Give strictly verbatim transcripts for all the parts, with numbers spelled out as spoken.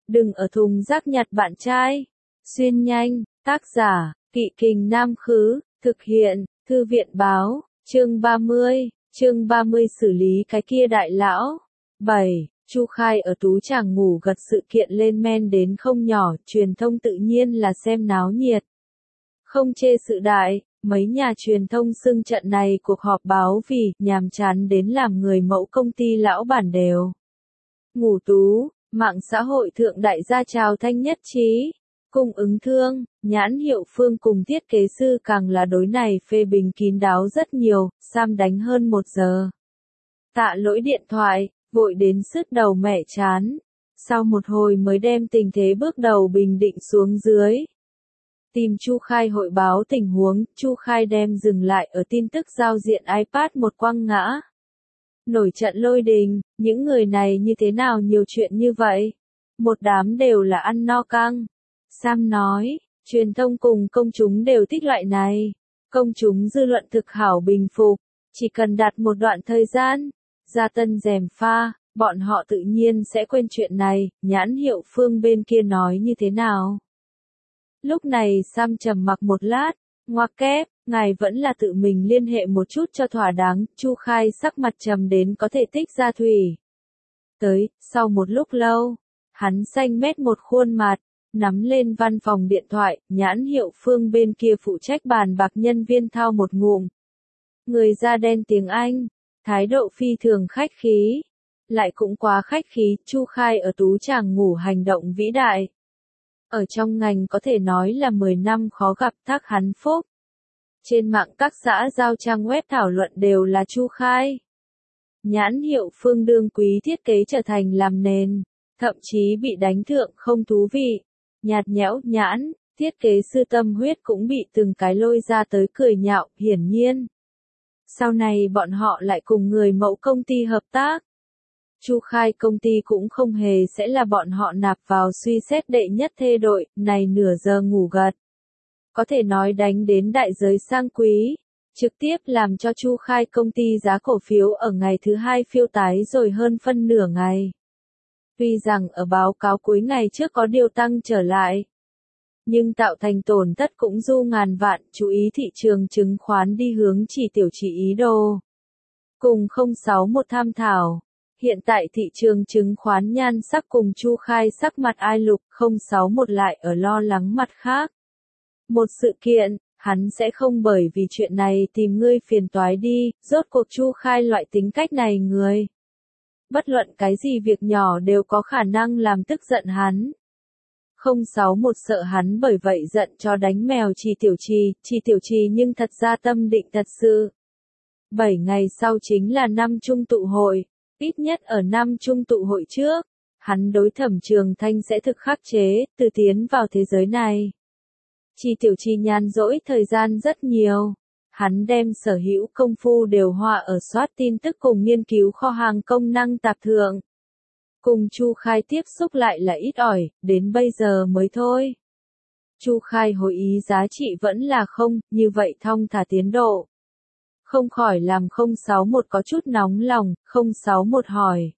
Đừng ở thùng rác nhặt bạn trai. Xuyên nhanh, tác giả, Kỵ Kình Nam Khứ, thực hiện, Thư viện Báo, chương ba mươi, chương ba mươi xử lý cái kia đại lão. bảy. Chu Khai ở tú tràng ngủ gật sự kiện lên men đến không nhỏ, truyền thông tự nhiên là xem náo nhiệt. Không chê sự đại, mấy nhà truyền thông xưng trận này cuộc họp báo vì nhàm chán đến làm người mẫu công ty lão bản đều ngủ tú, mạng xã hội thượng đại gia trào thanh nhất trí. Cung ứng thương, nhãn hiệu Phương cùng thiết kế sư càng là đối này phê bình kín đáo rất nhiều, Sam đánh hơn một giờ. Tạ lỗi điện thoại, vội đến sứt đầu mẻ chán. Sau một hồi mới đem tình thế bước đầu bình định xuống dưới. Tìm Chu Khai hội báo tình huống, Chu Khai đem dừng lại ở tin tức giao diện iPad một quăng ngã. Nổi trận lôi đình, những người này như thế nào nhiều chuyện như vậy? Một đám đều là ăn no căng. Sam nói, truyền thông cùng công chúng đều thích loại này. Công chúng dư luận thực hảo bình phục, chỉ cần đặt một đoạn thời gian, ra tân rèm pha, bọn họ tự nhiên sẽ quên chuyện này, nhãn hiệu Phương bên kia nói như thế nào. Lúc này Sam trầm mặc một lát, ngoặc kép, ngài vẫn là tự mình liên hệ một chút cho thỏa đáng, Chu Khai sắc mặt trầm đến có thể tích ra thủy. Tới, sau một lúc lâu, hắn xanh mét một khuôn mặt, nắm lên văn phòng điện thoại, nhãn hiệu Phương bên kia phụ trách bàn bạc nhân viên thao một ngụm. Người da đen tiếng Anh, thái độ phi thường khách khí, lại cũng quá khách khí, Chu Khai ở tú tràng ngủ hành động vĩ đại. Ở trong ngành có thể nói là mười năm khó gặp thác hắn phúc. Trên mạng các xã giao trang web thảo luận đều là Chu Khai. Nhãn hiệu Phương đương quý thiết kế trở thành làm nền, thậm chí bị đánh thượng không thú vị. Nhạt nhẽo nhãn, thiết kế sư tâm huyết cũng bị từng cái lôi ra tới cười nhạo, hiển nhiên. Sau này bọn họ lại cùng người mẫu công ty hợp tác. Chu Khai công ty cũng không hề sẽ là bọn họ nạp vào suy xét đệ nhất thê đội, này nửa giờ ngủ gật. Có thể nói đánh đến đại giới sang quý, trực tiếp làm cho Chu Khai công ty giá cổ phiếu ở ngày thứ hai phiêu tái rồi hơn phân nửa ngày. Tuy rằng ở báo cáo cuối ngày trước có điều tăng trở lại, nhưng tạo thành tổn thất cũng du ngàn vạn, chú ý thị trường chứng khoán đi hướng chỉ tiểu chỉ ý đồ. Cùng không sáu một tham thảo, hiện tại thị trường chứng khoán nhan sắc cùng Chu Khai sắc mặt ai lục, không sáu một lại ở lo lắng mặt khác. Một sự kiện, hắn sẽ không bởi vì chuyện này tìm ngươi phiền toái đi, rốt cuộc Chu Khai loại tính cách này người. Bất luận cái gì việc nhỏ đều có khả năng làm tức giận hắn. không sáu một sợ hắn bởi vậy giận cho đánh mèo Trì Tiểu Trì, Trì Tiểu Trì nhưng thật ra tâm định thật sự. bảy ngày sau chính là năm trung tụ hội, ít nhất ở năm trung tụ hội trước, hắn đối Thẩm Trường Thanh sẽ thực khắc chế, từ tiến vào thế giới này. Trì Tiểu Trì nhàn rỗi thời gian rất nhiều. Hắn đem sở hữu công phu đều hoa ở soát tin tức cùng nghiên cứu kho hàng công năng tạp thượng. Cùng Chu Khai tiếp xúc lại là ít ỏi, đến bây giờ mới thôi. Chu Khai hồi ý giá trị vẫn là không, như vậy thong thả tiến độ. Không khỏi làm không sáu một có chút nóng lòng, không sáu một hỏi.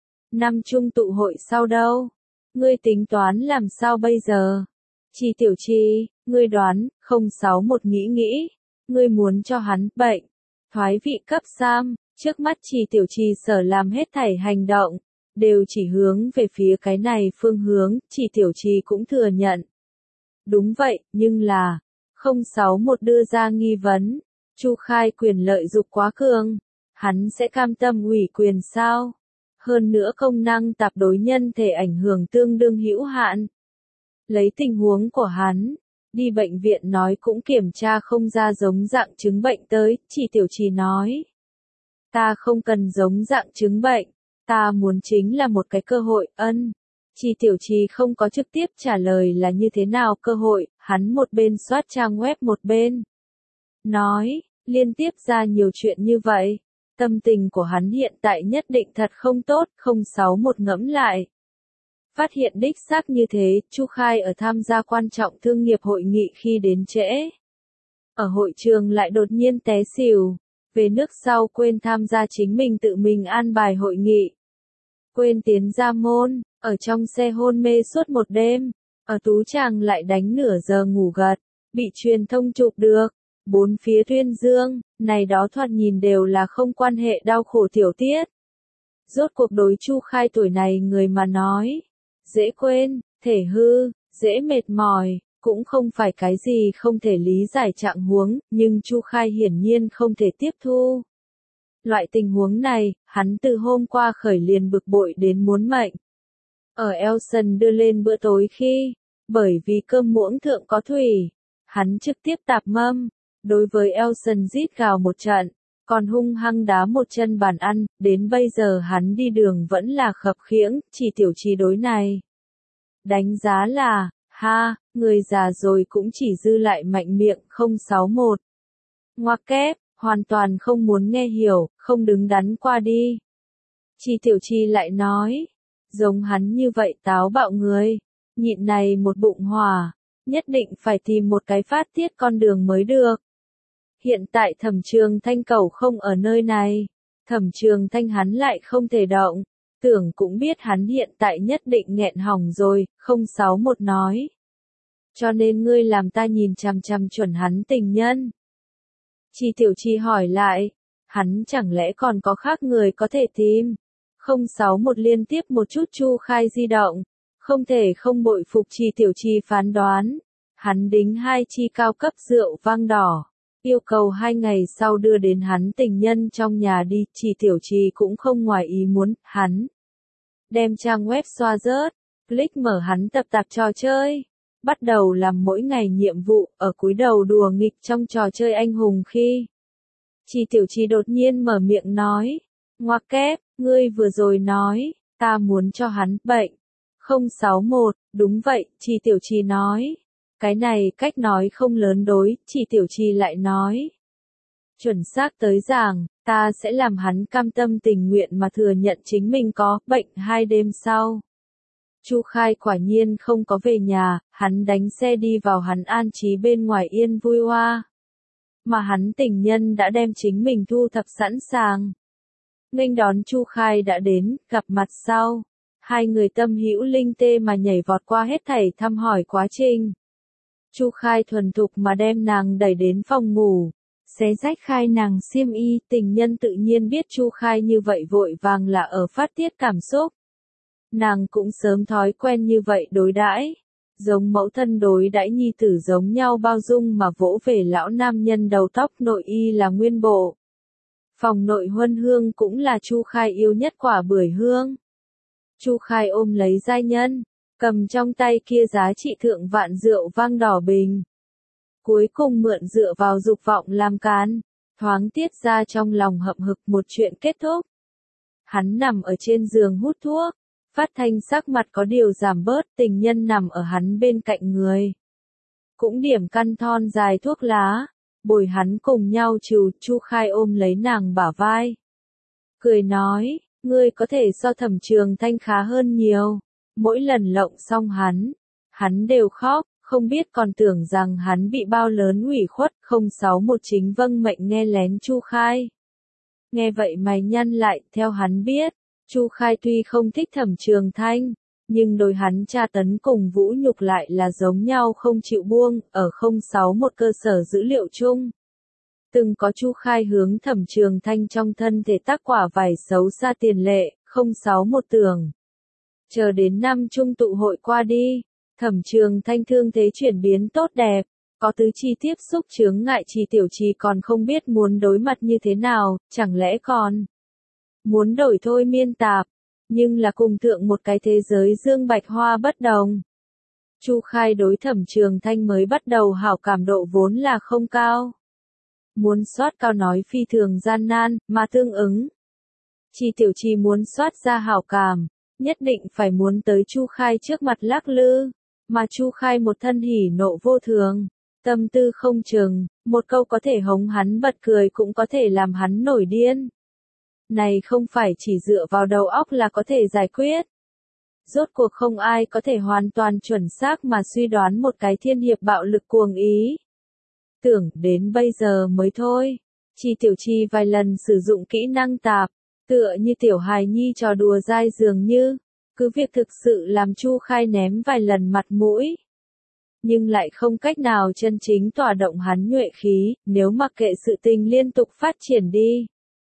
Năm trung tụ hội sau đâu? Ngươi tính toán làm sao bây giờ? Trì Tiểu Trì, ngươi đoán, không sáu một nghĩ nghĩ. Ngươi muốn cho hắn bệnh, thoái vị cấp Sam, trước mắt Trì Tiểu Trì sở làm hết thảy hành động, đều chỉ hướng về phía cái này phương hướng, Trì Tiểu Trì cũng thừa nhận. Đúng vậy, nhưng là, không sáu một đưa ra nghi vấn, Chu Khai quyền lợi dục quá cường, hắn sẽ cam tâm ủy quyền sao? Hơn nữa công năng tạp đối nhân thể ảnh hưởng tương đương hữu hạn. Lấy tình huống của hắn, đi bệnh viện nói cũng kiểm tra không ra giống dạng chứng bệnh tới, Trì Tiểu Trì nói. Ta không cần giống dạng chứng bệnh, ta muốn chính là một cái cơ hội, ân. Trì Tiểu Trì không có trực tiếp trả lời là như thế nào cơ hội, hắn một bên soát trang web một bên. Nói, liên tiếp ra nhiều chuyện như vậy, tâm tình của hắn hiện tại nhất định thật không tốt, không sáu một ngẫm lại. Phát hiện đích xác như thế, Chu Khai ở tham gia quan trọng thương nghiệp hội nghị khi đến trễ. Ở hội trường lại đột nhiên té xỉu, về nước sau quên tham gia chính mình tự mình an bài hội nghị. Quên tiến ra môn, ở Ở trong xe hôn mê suốt một đêm, ở Tú Tràng lại đánh nửa giờ ngủ gật, bị truyền thông chụp được, bốn phía tuyên dương, này đó thoạt nhìn đều là không quan hệ đau khổ tiểu tiết. Rốt cuộc đối Chu Khai tuổi này người mà nói, dễ quên, thể hư, dễ mệt mỏi, cũng không phải cái gì không thể lý giải trạng huống, nhưng Chu Khai hiển nhiên không thể tiếp thu. Loại tình huống này, hắn từ hôm qua khởi liền bực bội đến muốn mệnh. Ở Elson đưa lên bữa tối khi, bởi vì cơm muỗng thượng có thủy, hắn trực tiếp tạp mâm, đối với Elson rít gào một trận, còn hung hăng đá một chân bàn ăn, đến bây giờ hắn đi đường vẫn là khập khiễng, chỉ tiểu trì đối này. Đánh giá là, ha, người già rồi cũng chỉ dư lại mạnh miệng không sáu một. Ngoặc kép, hoàn toàn không muốn nghe hiểu, không đứng đắn qua đi. Chỉ tiểu trì lại nói, giống hắn như vậy táo bạo người, nhịn này một bụng hỏa, nhất định phải tìm một cái phát tiết con đường mới được. Hiện tại Thẩm Trường Thanh cầu không ở nơi này, Thẩm Trường Thanh hắn lại không thể động, tưởng cũng biết hắn hiện tại nhất định nghẹn hỏng rồi, không sáu một nói. Cho nên ngươi làm ta nhìn chằm chằm chuẩn hắn tình nhân. Chi tiểu chi hỏi lại, hắn chẳng lẽ còn có khác người có thể tìm? Không sáu một liên tiếp một chút Chu Khai di động, không thể không bội phục Chi tiểu chi phán đoán. Hắn đính hai chi cao cấp rượu vang đỏ, yêu cầu hai ngày sau đưa đến hắn tình nhân trong nhà đi, Chi tiểu chi cũng không ngoài ý muốn, hắn đem trang web xoa rớt, click mở hắn tập tạp trò chơi, bắt đầu làm mỗi ngày nhiệm vụ, ở cúi đầu đùa nghịch trong trò chơi anh hùng khi. Chi tiểu chi đột nhiên mở miệng nói, ngoặc kép, ngươi vừa rồi nói, ta muốn cho hắn bệnh. không sáu một, đúng vậy, Chi tiểu chi nói. Cái này cách nói không lớn đối, Chi tiểu chi lại nói. Chuẩn xác tới giảng, ta sẽ làm hắn cam tâm tình nguyện mà thừa nhận chính mình có bệnh hai đêm sau. Chu Khai quả nhiên không có về nhà, hắn đánh xe đi vào hắn an trí bên ngoài Yên Vui Hoa. Mà hắn tình nhân đã đem chính mình thu thập sẵn sàng. Nghênh đón Chu Khai đã đến, gặp mặt sau. Hai người tâm hữu linh tê mà nhảy vọt qua hết thảy thăm hỏi quá trình. Chu Khai thuần thục mà đem nàng đẩy đến phòng ngủ, xé rách khai nàng xiêm y, tình nhân tự nhiên biết Chu Khai như vậy vội vàng là ở phát tiết cảm xúc. Nàng cũng sớm thói quen như vậy đối đãi, giống mẫu thân đối đãi nhi tử giống nhau bao dung mà vỗ về lão nam nhân đầu tóc nội y là nguyên bộ. Phòng nội huân hương cũng là Chu Khai yêu nhất quả bưởi hương. Chu Khai ôm lấy giai nhân, cầm trong tay kia giá trị thượng vạn rượu vang đỏ bình. Cuối cùng mượn dựa vào dục vọng làm cán, thoáng tiết ra trong lòng hậm hực một chuyện kết thúc. Hắn nằm ở trên giường hút thuốc, phát thanh sắc mặt có điều giảm bớt, tình nhân nằm ở hắn bên cạnh người. Cũng điểm căn thon dài thuốc lá, bồi hắn cùng nhau trừ, Chu Khai ôm lấy nàng bả vai. Cười nói, ngươi có thể so Thẩm Trường Thanh khá hơn nhiều. Mỗi lần lộng xong hắn, hắn đều khóc, không biết còn tưởng rằng hắn bị bao lớn ủy khuất, không sáu một chính vâng mệnh nghe lén Chu Khai. Nghe vậy mày nhăn lại, theo hắn biết, Chu Khai tuy không thích Thẩm Trường Thanh, nhưng đối hắn tra tấn cùng vũ nhục lại là giống nhau không chịu buông, ở không sáu một cơ sở dữ liệu chung. Từng có Chu Khai hướng Thẩm Trường Thanh trong thân thể tác quả vài xấu xa tiền lệ, không sáu một tưởng. Chờ đến năm trung tụ hội qua đi, Thẩm Trường Thanh thương thế chuyển biến tốt đẹp, có tứ chi tiếp xúc chướng ngại Chi tiểu chi còn không biết muốn đối mặt như thế nào, chẳng lẽ còn muốn đổi thôi miên tạp, nhưng là cùng thượng một cái thế giới dương bạch hoa bất đồng. Chu Khai đối Thẩm Trường Thanh mới bắt đầu hảo cảm độ vốn là không cao. Muốn soát cao nói phi thường gian nan, mà tương ứng. Chi tiểu chi muốn soát ra hảo cảm, nhất định phải muốn tới Chu Khai trước mặt lắc lư, mà Chu Khai một thân hỉ nộ vô thường, tâm tư không chừng, một câu có thể hống hắn bật cười cũng có thể làm hắn nổi điên. Này không phải chỉ dựa vào đầu óc là có thể giải quyết. Rốt cuộc không ai có thể hoàn toàn chuẩn xác mà suy đoán một cái thiên hiệp bạo lực cuồng ý. Tưởng đến bây giờ mới thôi, Chi tiểu chi vài lần sử dụng kỹ năng tạp, tựa như tiểu hài nhi trò đùa dai dường như, Cứ việc thực sự làm Chu Khai ném vài lần mặt mũi, nhưng lại không cách nào chân chính tỏa động hắn nhuệ khí, nếu mặc kệ sự tình liên tục phát triển đi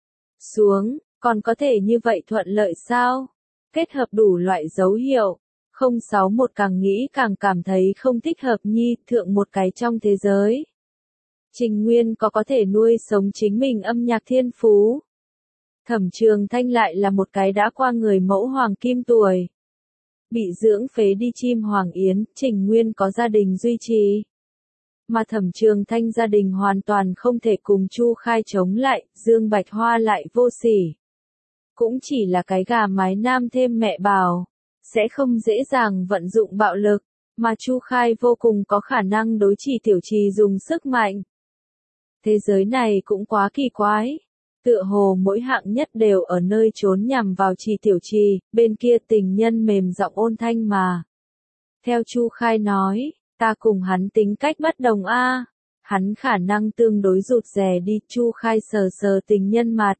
xuống, còn có thể như vậy thuận lợi sao? Kết hợp đủ loại dấu hiệu, không sáu một càng nghĩ càng cảm thấy không thích hợp nhi, thượng một cái trong thế giới. Trình Nguyên có có thể nuôi sống chính mình âm nhạc thiên phú. Thẩm Trường Thanh lại là một cái đã qua người mẫu hoàng kim tuổi. Bị dưỡng phế đi chim hoàng yến, Trình Nguyên có gia đình duy trì. Mà Thẩm Trường Thanh gia đình hoàn toàn không thể cùng Chu Khai chống lại, Dương Bạch Hoa lại vô sỉ. Cũng chỉ là cái gà mái nam thêm mẹ bảo, sẽ không dễ dàng vận dụng bạo lực, mà Chu Khai vô cùng có khả năng đối Trì Tiểu Trì dùng sức mạnh. Thế giới này cũng quá kỳ quái. Tựa hồ mỗi hạng nhất đều ở nơi trốn nhằm vào Trì Tiểu Trì, bên kia tình nhân mềm giọng ôn thanh mà. Theo Chu Khai nói, ta cùng hắn tính cách bất đồng a, hắn khả năng tương đối rụt rè đi. Chu Khai sờ sờ tình nhân mặt.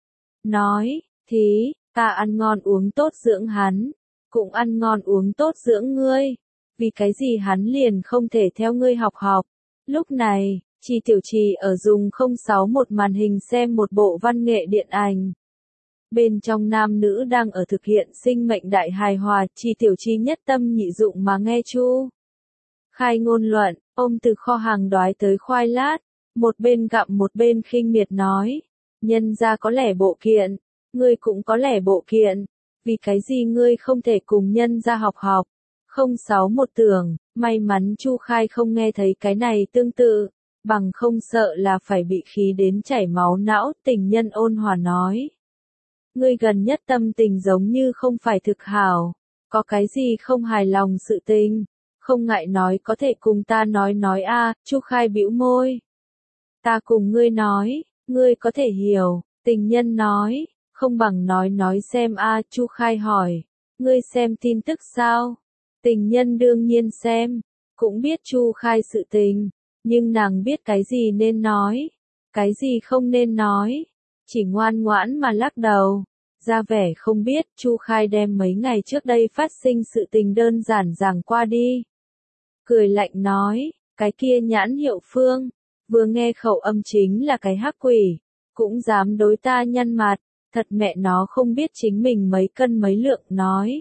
Nói, thí, ta ăn ngon uống tốt dưỡng hắn, cũng ăn ngon uống tốt dưỡng ngươi, vì cái gì hắn liền không thể theo ngươi học học. Lúc này, Trì Tiểu Trì ở dùng không sáu một màn hình xem một bộ văn nghệ điện ảnh. Bên trong nam nữ đang ở thực hiện sinh mệnh đại hài hòa, Trì Tiểu Trì nhất tâm nhị dụng mà nghe Chu Khai ngôn luận, ôm từ kho hàng đoái tới khoai lát, một bên gặm một bên khinh miệt nói, nhân ra có lẻ bộ kiện, ngươi cũng có lẻ bộ kiện, vì cái gì ngươi không thể cùng nhân ra học học. Không sáu một tưởng, may mắn Chu Khai không nghe thấy cái này tương tự, bằng không sợ là phải bị khí đến chảy máu não. Tình nhân ôn hòa nói, ngươi gần nhất tâm tình giống như không phải thực hảo, có cái gì không hài lòng sự tình, không ngại nói có thể cùng ta nói nói a. Chu Khai bĩu môi, ta cùng ngươi nói, ngươi có thể hiểu. Tình nhân nói, không bằng nói nói xem a. Chu Khai hỏi, ngươi xem tin tức sao? Tình nhân đương nhiên xem, cũng biết Chu Khai sự tình, nhưng nàng biết cái gì nên nói, cái gì không nên nói, chỉ ngoan ngoãn mà lắc đầu, ra vẻ không biết. Chu Khai đem mấy ngày trước đây phát sinh sự tình đơn giản giảng qua đi. Cười lạnh nói, cái kia nhãn hiệu Phương, vừa nghe khẩu âm chính là cái hắc quỷ, cũng dám đối ta nhăn mặt, thật mẹ nó không biết chính mình mấy cân mấy lượng nói.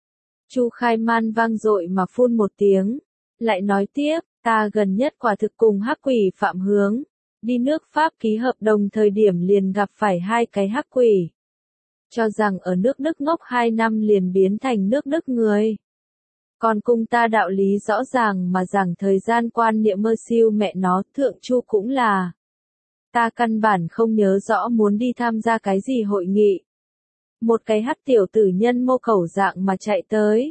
Chu Khai man vang dội mà phun một tiếng, lại nói tiếp, ta gần nhất quả thực cùng hắc quỷ Phạm Hướng, đi nước Pháp ký hợp đồng thời điểm liền gặp phải hai cái hắc quỷ. Cho rằng ở nước Đức ngốc hai năm liền biến thành nước Đức người. Còn cùng ta đạo lý rõ ràng mà giảng thời gian quan niệm mơ siêu mẹ nó. Thượng Chu cũng là. Ta căn bản không nhớ rõ muốn đi tham gia cái gì hội nghị. Một cái hắc tiểu tử nhân mô khẩu dạng mà chạy tới.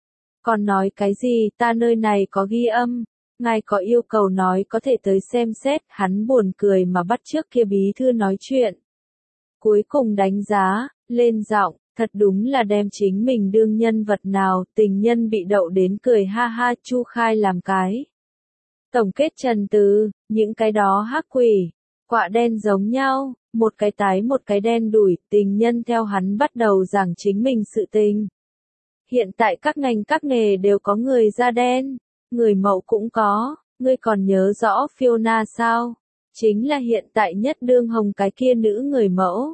Còn nói cái gì, ta nơi này có ghi âm, ngài có yêu cầu nói có thể tới xem xét. Hắn buồn cười mà bắt chước kia bí thư nói chuyện. Cuối cùng đánh giá, lên giọng, thật đúng là đem chính mình đương nhân vật nào. Tình nhân bị đậu đến cười ha ha. Chu Khai làm cái tổng kết trần từ, những cái đó hắc quỷ, quạ đen giống nhau, một cái tái một cái đen đủi. Tình nhân theo hắn bắt đầu giảng chính mình sự tình. Hiện tại các ngành các nghề đều có người da đen, người mẫu cũng có, ngươi còn nhớ rõ Fiona sao? Chính là hiện tại nhất đương hồng cái kia nữ người mẫu.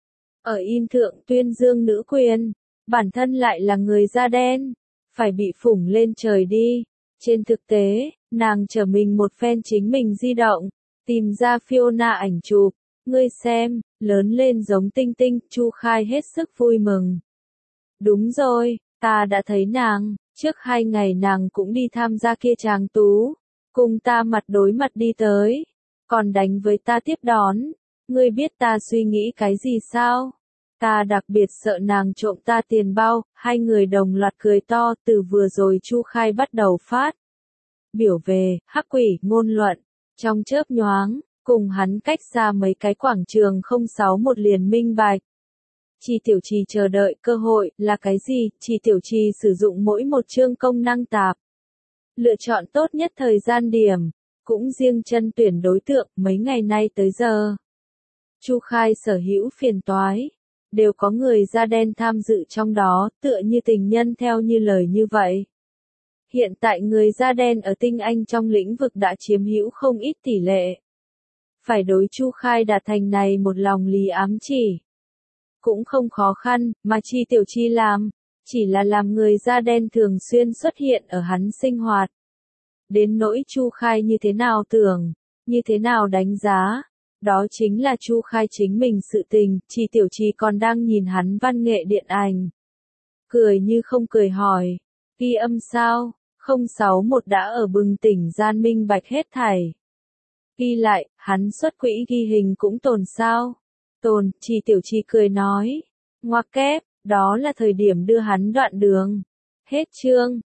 Ở in thượng tuyên dương nữ quyền, bản thân lại là người da đen, phải bị phủng lên trời đi. Trên thực tế, nàng trở mình một phen chính mình di động, tìm ra Fiona ảnh chụp, ngươi xem, lớn lên giống Tinh Tinh. Chu Khai hết sức vui mừng. Đúng rồi, ta đã thấy nàng, trước hai ngày nàng cũng đi tham gia kia tràng tú, cùng ta mặt đối mặt đi tới, còn đánh với ta tiếp đón. Ngươi biết ta suy nghĩ cái gì sao? Ta đặc biệt sợ nàng trộm ta tiền bao. Hai người đồng loạt cười to. Từ vừa rồi Chu Khai bắt đầu phát biểu về hắc quỷ ngôn luận, trong chớp nhoáng, cùng hắn cách xa mấy cái quảng trường không sáu một liền minh bạch. Trì Tiểu Trì chờ đợi cơ hội là cái gì? Trì Tiểu Trì sử dụng mỗi một chương công năng tạp, lựa chọn tốt nhất thời gian điểm, cũng riêng chân tuyển đối tượng. Mấy ngày nay tới giờ, Chu Khai sở hữu phiền toái, đều có người da đen tham dự trong đó, tựa như tình nhân theo như lời như vậy. Hiện tại người da đen ở tinh Anh trong lĩnh vực đã chiếm hữu không ít tỷ lệ. Phải đối Chu Khai đạt thành này một lòng lý ám chỉ. Cũng không khó khăn, mà Chi Tiểu Chi làm, chỉ là làm người da đen thường xuyên xuất hiện ở hắn sinh hoạt. Đến nỗi Chu Khai như thế nào tưởng, như thế nào đánh giá, đó chính là Chu Khai chính mình sự tình, Chi Tiểu Chi còn đang nhìn hắn văn nghệ điện ảnh. Cười như không cười hỏi, ghi âm sao, không sáu một đã ở bừng tỉnh gian minh bạch hết thảy. Ghi lại, hắn xuất quỹ ghi hình cũng tồn sao? Tồn, Chi Tiểu Chi cười nói, ngoặc kép, đó là thời điểm đưa hắn đoạn đường. Hết chương.